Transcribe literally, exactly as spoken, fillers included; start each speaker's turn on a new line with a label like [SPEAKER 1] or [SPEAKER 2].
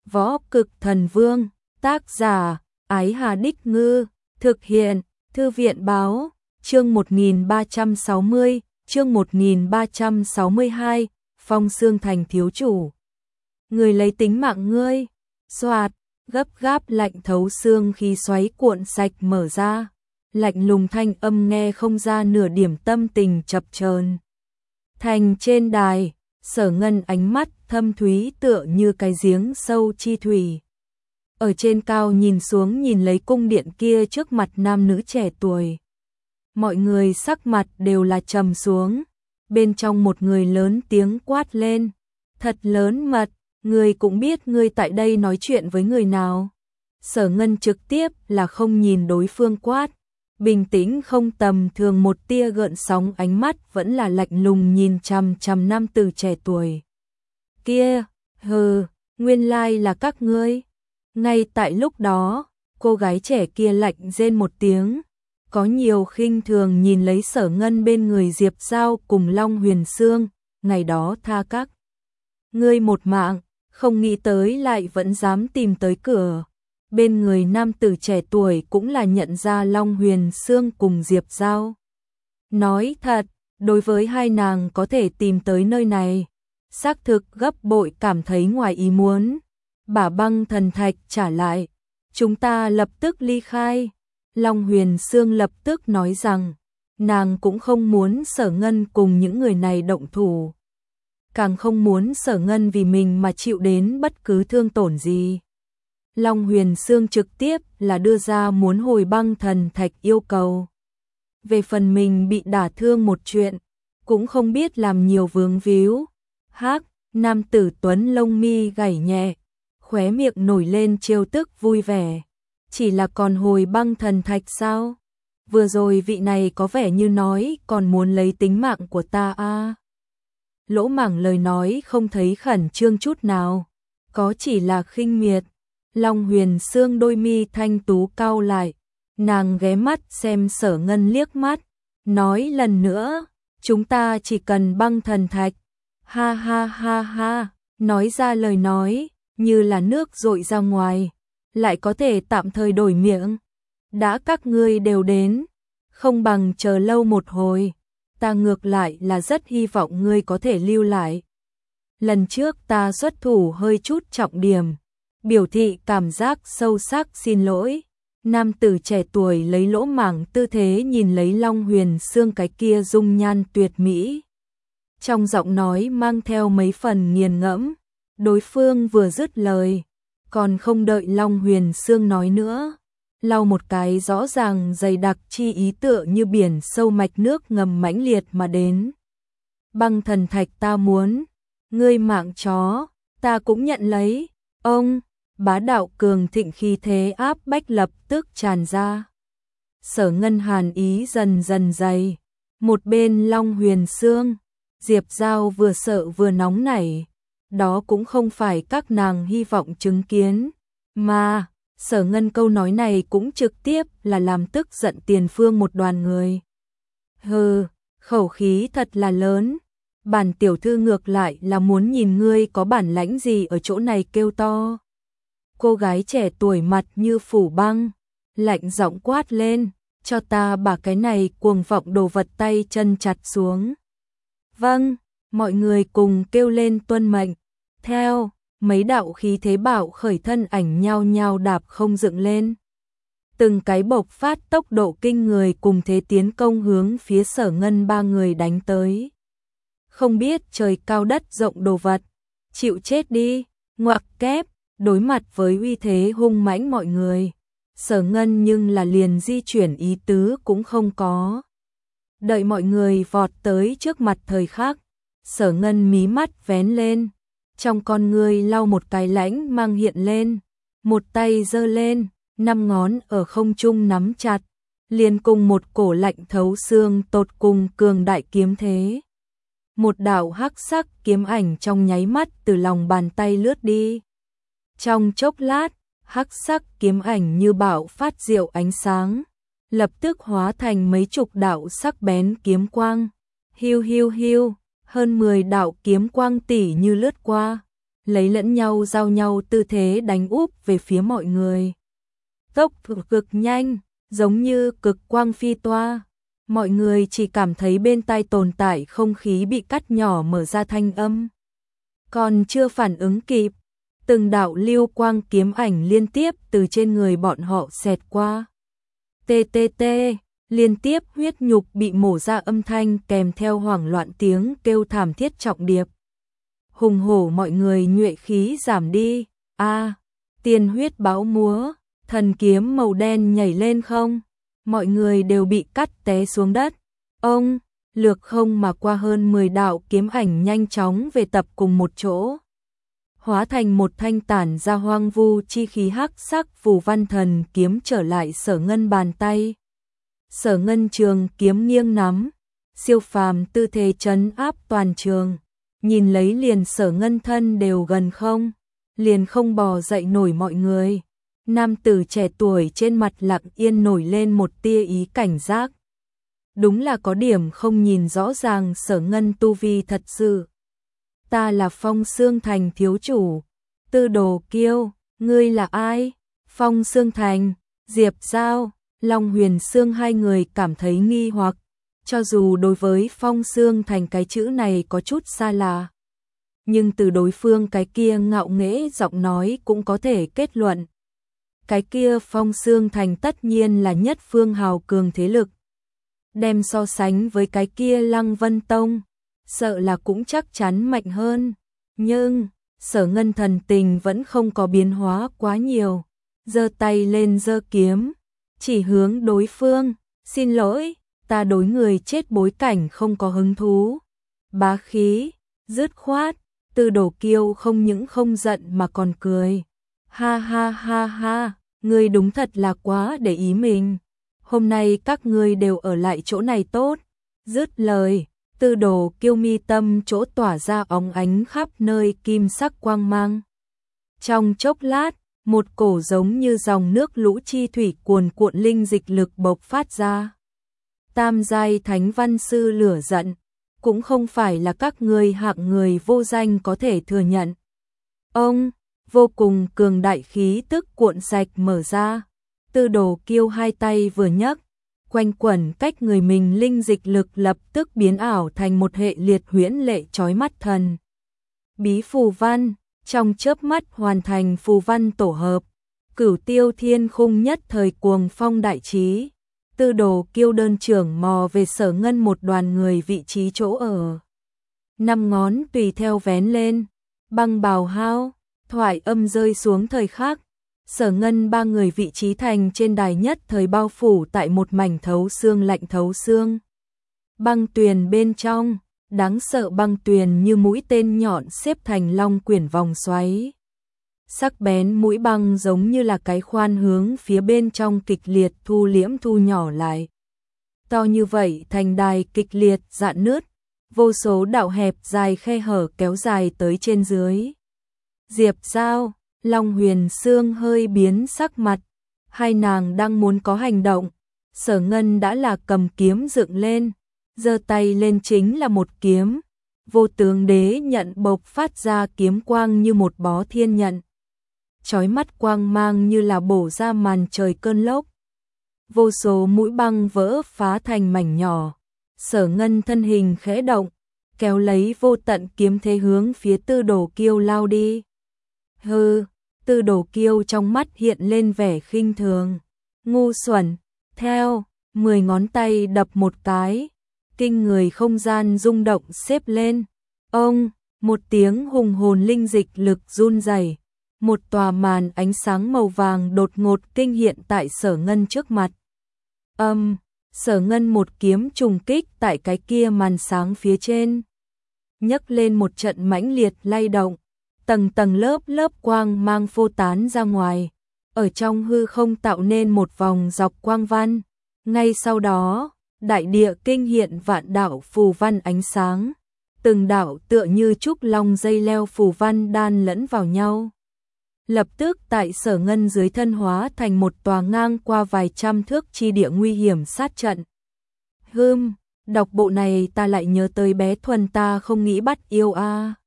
[SPEAKER 1] Võ Cực Thần Vương, tác giả, Ái Hà Đích Ngư, thực hiện, Thư viện Báo, chương một nghìn ba trăm sáu mươi, chương một nghìn ba trăm sáu mươi hai, Phong Xương Thành thiếu chủ. Người lấy tính mạng ngươi, xoạt, gấp gáp lạnh thấu xương khi xoáy cuộn sạch mở ra, lạnh lùng thanh âm nghe không ra nửa điểm tâm tình chập chờn. Thành trên đài, Sở Ngân ánh mắt thâm thúy tựa như cái giếng sâu chi thủy. Ở trên cao nhìn xuống nhìn lấy cung điện kia trước mặt nam nữ trẻ tuổi. Mọi người sắc mặt đều là trầm xuống, bên trong một người lớn tiếng quát lên, thật lớn mật, ngươi cũng biết ngươi tại đây nói chuyện với người nào. Sở Ngân trực tiếp là không nhìn đối phương quát, bình tĩnh không tầm thường một tia gợn sóng ánh mắt vẫn là lạnh lùng nhìn chằm chằm nam tử trẻ tuổi. Kia, hừ, nguyên lai là các ngươi. Ngay tại lúc đó, cô gái trẻ kia lạnh rên một tiếng, có nhiều khinh thường nhìn lấy Sở Ngân bên người Diệp Giao cùng Long Huyền Sương, ngày đó tha các ngươi một mạng, không nghĩ tới lại vẫn dám tìm tới cửa. Bên người nam tử trẻ tuổi cũng là nhận ra Long Huyền Sương cùng Diệp Giao. Nói thật, đối với hai nàng có thể tìm tới nơi này, xác thực gấp bội cảm thấy ngoài ý muốn. Bả băng thần thạch trả lại, chúng ta lập tức ly khai. Long Huyền Sương lập tức nói rằng, nàng cũng không muốn Sở Ngân cùng những người này động thủ. Càng không muốn Sở Ngân vì mình mà chịu đến bất cứ thương tổn gì. Long Huyền Sương trực tiếp là đưa ra muốn hồi băng thần thạch yêu cầu. Về phần mình bị đả thương một chuyện, cũng không biết làm nhiều vướng víu. Hắc, nam tử tuấn lông mi gảy nhẹ, khóe miệng nổi lên trêu tức vui vẻ. Chỉ là còn hồi băng thần thạch sao? Vừa rồi vị này có vẻ như nói còn muốn lấy tính mạng của ta a. À. Lỗ Mảng lời nói không thấy khẩn trương chút nào, có chỉ là khinh miệt. Long Huyền Sương đôi mi thanh tú cau lại, nàng ghé mắt xem Sở Ngân liếc mắt, nói lần nữa, chúng ta chỉ cần băng thần thạch. Ha ha ha ha, nói ra lời nói, như là nước dội ra ngoài, lại có thể tạm thời đổi miệng. Đã các ngươi đều đến, không bằng chờ lâu một hồi, ta ngược lại là rất hy vọng ngươi có thể lưu lại. Lần trước ta xuất thủ hơi chút trọng điểm, biểu thị cảm giác sâu sắc xin lỗi. Nam tử trẻ tuổi lấy Lỗ Mảng tư thế nhìn lấy Long Huyền Sương cái kia dung nhan tuyệt mỹ. Trong giọng nói mang theo mấy phần nghiền ngẫm, đối phương vừa dứt lời, còn không đợi Long Huyền Sương nói nữa, lau một cái rõ ràng dày đặc chi ý tựa như biển sâu mạch nước ngầm mãnh liệt mà đến. Băng thần thạch ta muốn, ngươi mạng chó, ta cũng nhận lấy. Ông, bá đạo cường thịnh khí thế áp bách lập tức tràn ra. Sở Ngân hàn ý dần dần dày, một bên Long Huyền Sương, Diệp Giao vừa sợ vừa nóng nảy. Đó cũng không phải các nàng hy vọng chứng kiến, mà Sở Ngân câu nói này cũng trực tiếp là làm tức giận tiền phương một đoàn người. Hừ, khẩu khí thật là lớn, bản tiểu thư ngược lại là muốn nhìn ngươi có bản lãnh gì ở chỗ này kêu to. Cô gái trẻ tuổi mặt như phủ băng, lạnh giọng quát lên, cho ta bà cái này cuồng vọng đồ vật tay chân chặt xuống. Vâng, mọi người cùng kêu lên tuân mệnh. Theo, mấy đạo khí thế bạo khởi thân ảnh nhao nhao đạp không dựng lên. Từng cái bộc phát tốc độ kinh người cùng thế tiến công hướng phía Sở Ngân ba người đánh tới. Không biết trời cao đất rộng đồ vật, chịu chết đi, ngoặc kép, đối mặt với uy thế hung mãnh mọi người. Sở Ngân nhưng là liền di chuyển ý tứ cũng không có. Đợi mọi người vọt tới trước mặt thời khắc, Sở Ngân mí mắt vén lên, trong con người lau một cái lãnh mang hiện lên, một tay giơ lên, năm ngón ở không trung nắm chặt, liền cùng một cổ lạnh thấu xương tột cùng cường đại kiếm thế. Một đạo hắc sắc kiếm ảnh trong nháy mắt từ lòng bàn tay lướt đi. Trong chốc lát, hắc sắc kiếm ảnh như bạo phát diệu ánh sáng, lập tức hóa thành mấy chục đạo sắc bén kiếm quang. Hiu hiu hiu, hơn mười đạo kiếm quang tỉ như lướt qua, lấy lẫn nhau giao nhau tư thế đánh úp về phía mọi người. Tốc cực nhanh, giống như cực quang phi toa. Mọi người chỉ cảm thấy bên tai tồn tại không khí bị cắt nhỏ mở ra thanh âm. Còn chưa phản ứng kịp, từng đạo lưu quang kiếm ảnh liên tiếp từ trên người bọn họ xẹt qua. Tê tê tê, liên tiếp huyết nhục bị mổ ra âm thanh kèm theo hoảng loạn tiếng kêu thảm thiết trọng điệp. Hùng hổ mọi người nhuệ khí giảm đi. A, tiên huyết báo múa, thần kiếm màu đen nhảy lên không. Mọi người đều bị cắt té xuống đất. Ông, lược không mà qua hơn mười đạo kiếm ảnh nhanh chóng về tập cùng một chỗ. Hóa thành một thanh tản ra hoang vu chi khí hắc sắc phù văn thần kiếm trở lại Sở Ngân bàn tay. Sở Ngân trường kiếm nghiêng nắm, siêu phàm tư thế trấn áp toàn trường. Nhìn lấy liền Sở Ngân thân đều gần không, liền không bò dậy nổi mọi người. Nam tử trẻ tuổi trên mặt lặng yên nổi lên một tia ý cảnh giác. Đúng là có điểm không nhìn rõ ràng Sở Ngân tu vi thật sự. Ta là Phong Xương Thành thiếu chủ. Tư Đồ Kiêu, ngươi là ai? Phong Xương Thành, Diệp Giao, Long Huyền Xương hai người cảm thấy nghi hoặc. Cho dù đối với Phong Xương Thành cái chữ này có chút xa lạ, nhưng từ đối phương cái kia ngạo nghễ giọng nói cũng có thể kết luận. Cái kia Phong Xương Thành tất nhiên là nhất phương hào cường thế lực. Đem so sánh với cái kia Lăng Vân Tông, sợ là cũng chắc chắn mạnh hơn. Nhưng, Sở Ngân thần tình vẫn không có biến hóa quá nhiều. Giơ tay lên giơ kiếm, chỉ hướng đối phương. Xin lỗi, ta đối người chết bối cảnh không có hứng thú. Bá khí, dứt khoát, Tư Đồ Kiêu không những không giận mà còn cười. Ha ha ha ha, ngươi đúng thật là quá để ý mình. Hôm nay các ngươi đều ở lại chỗ này tốt. Dứt lời, Tư Đồ Kiêu mi tâm chỗ tỏa ra óng ánh khắp nơi kim sắc quang mang. Trong chốc lát, một cổ giống như dòng nước lũ chi thủy cuồn cuộn linh dịch lực bộc phát ra. Tam giai thánh văn sư lửa giận, cũng không phải là các ngươi hạng người vô danh có thể thừa nhận. Ông, vô cùng cường đại khí tức cuộn sạch mở ra. Tư Đồ Kiêu hai tay vừa nhấc, quanh quẩn cách người mình linh dịch lực lập tức biến ảo thành một hệ liệt huyễn lệ chói mắt thần bí phù văn, trong chớp mắt hoàn thành phù văn tổ hợp. Cửu Tiêu Thiên Khung nhất thời cuồng phong đại trí. Tư Đồ Kiêu đơn trưởng mò về Sở Ngân một đoàn người vị trí chỗ ở. Năm ngón tùy theo vén lên, băng bào hao, thoại âm rơi xuống thời khắc. Sở Ngân ba người vị trí thành trên đài nhất thời bao phủ tại một mảnh thấu xương lạnh thấu xương. Băng tuyền bên trong, đáng sợ băng tuyền như mũi tên nhọn xếp thành long quyển vòng xoáy. Sắc bén mũi băng giống như là cái khoan hướng phía bên trong kịch liệt thu liễm thu nhỏ lại. To như vậy thành đài kịch liệt rạn nứt, vô số đạo hẹp dài khe hở kéo dài tới trên dưới. Diệp Giao, Long Huyền Xương hơi biến sắc mặt, hai nàng đang muốn có hành động, Sở Ngân đã là cầm kiếm dựng lên, giơ tay lên chính là một kiếm. Vô tướng đế nhận bộc phát ra kiếm quang như một bó thiên nhận. Chói mắt quang mang như là bổ ra màn trời cơn lốc. Vô số mũi băng vỡ phá thành mảnh nhỏ. Sở Ngân thân hình khẽ động, kéo lấy vô tận kiếm thế hướng phía Tư Đồ Kiêu lao đi. Hừ, Tư Đồ Kiêu trong mắt hiện lên vẻ khinh thường. Ngu xuẩn, theo, mười ngón tay đập một cái. Kinh người không gian rung động xếp lên. Ông, một tiếng hùng hồn linh dịch lực run rẩy. Một tòa màn ánh sáng màu vàng đột ngột kinh hiện tại Sở Ngân trước mặt. Âm, um, Sở Ngân một kiếm trùng kích tại cái kia màn sáng phía trên. Nhấc lên một trận mãnh liệt lay động, tầng tầng lớp lớp quang mang phô tán ra ngoài, ở trong hư không tạo nên một vòng dọc quang văn. Ngay sau đó, đại địa kinh hiện vạn đạo phù văn ánh sáng, từng đạo tựa như trúc long dây leo phù văn đan lẫn vào nhau. Lập tức tại Sở Ngân dưới thân hóa thành một tòa ngang qua vài trăm thước chi địa nguy hiểm sát trận. Hừm, đọc bộ này ta lại nhớ tới bé Thuần ta không nghĩ bắt yêu a. À.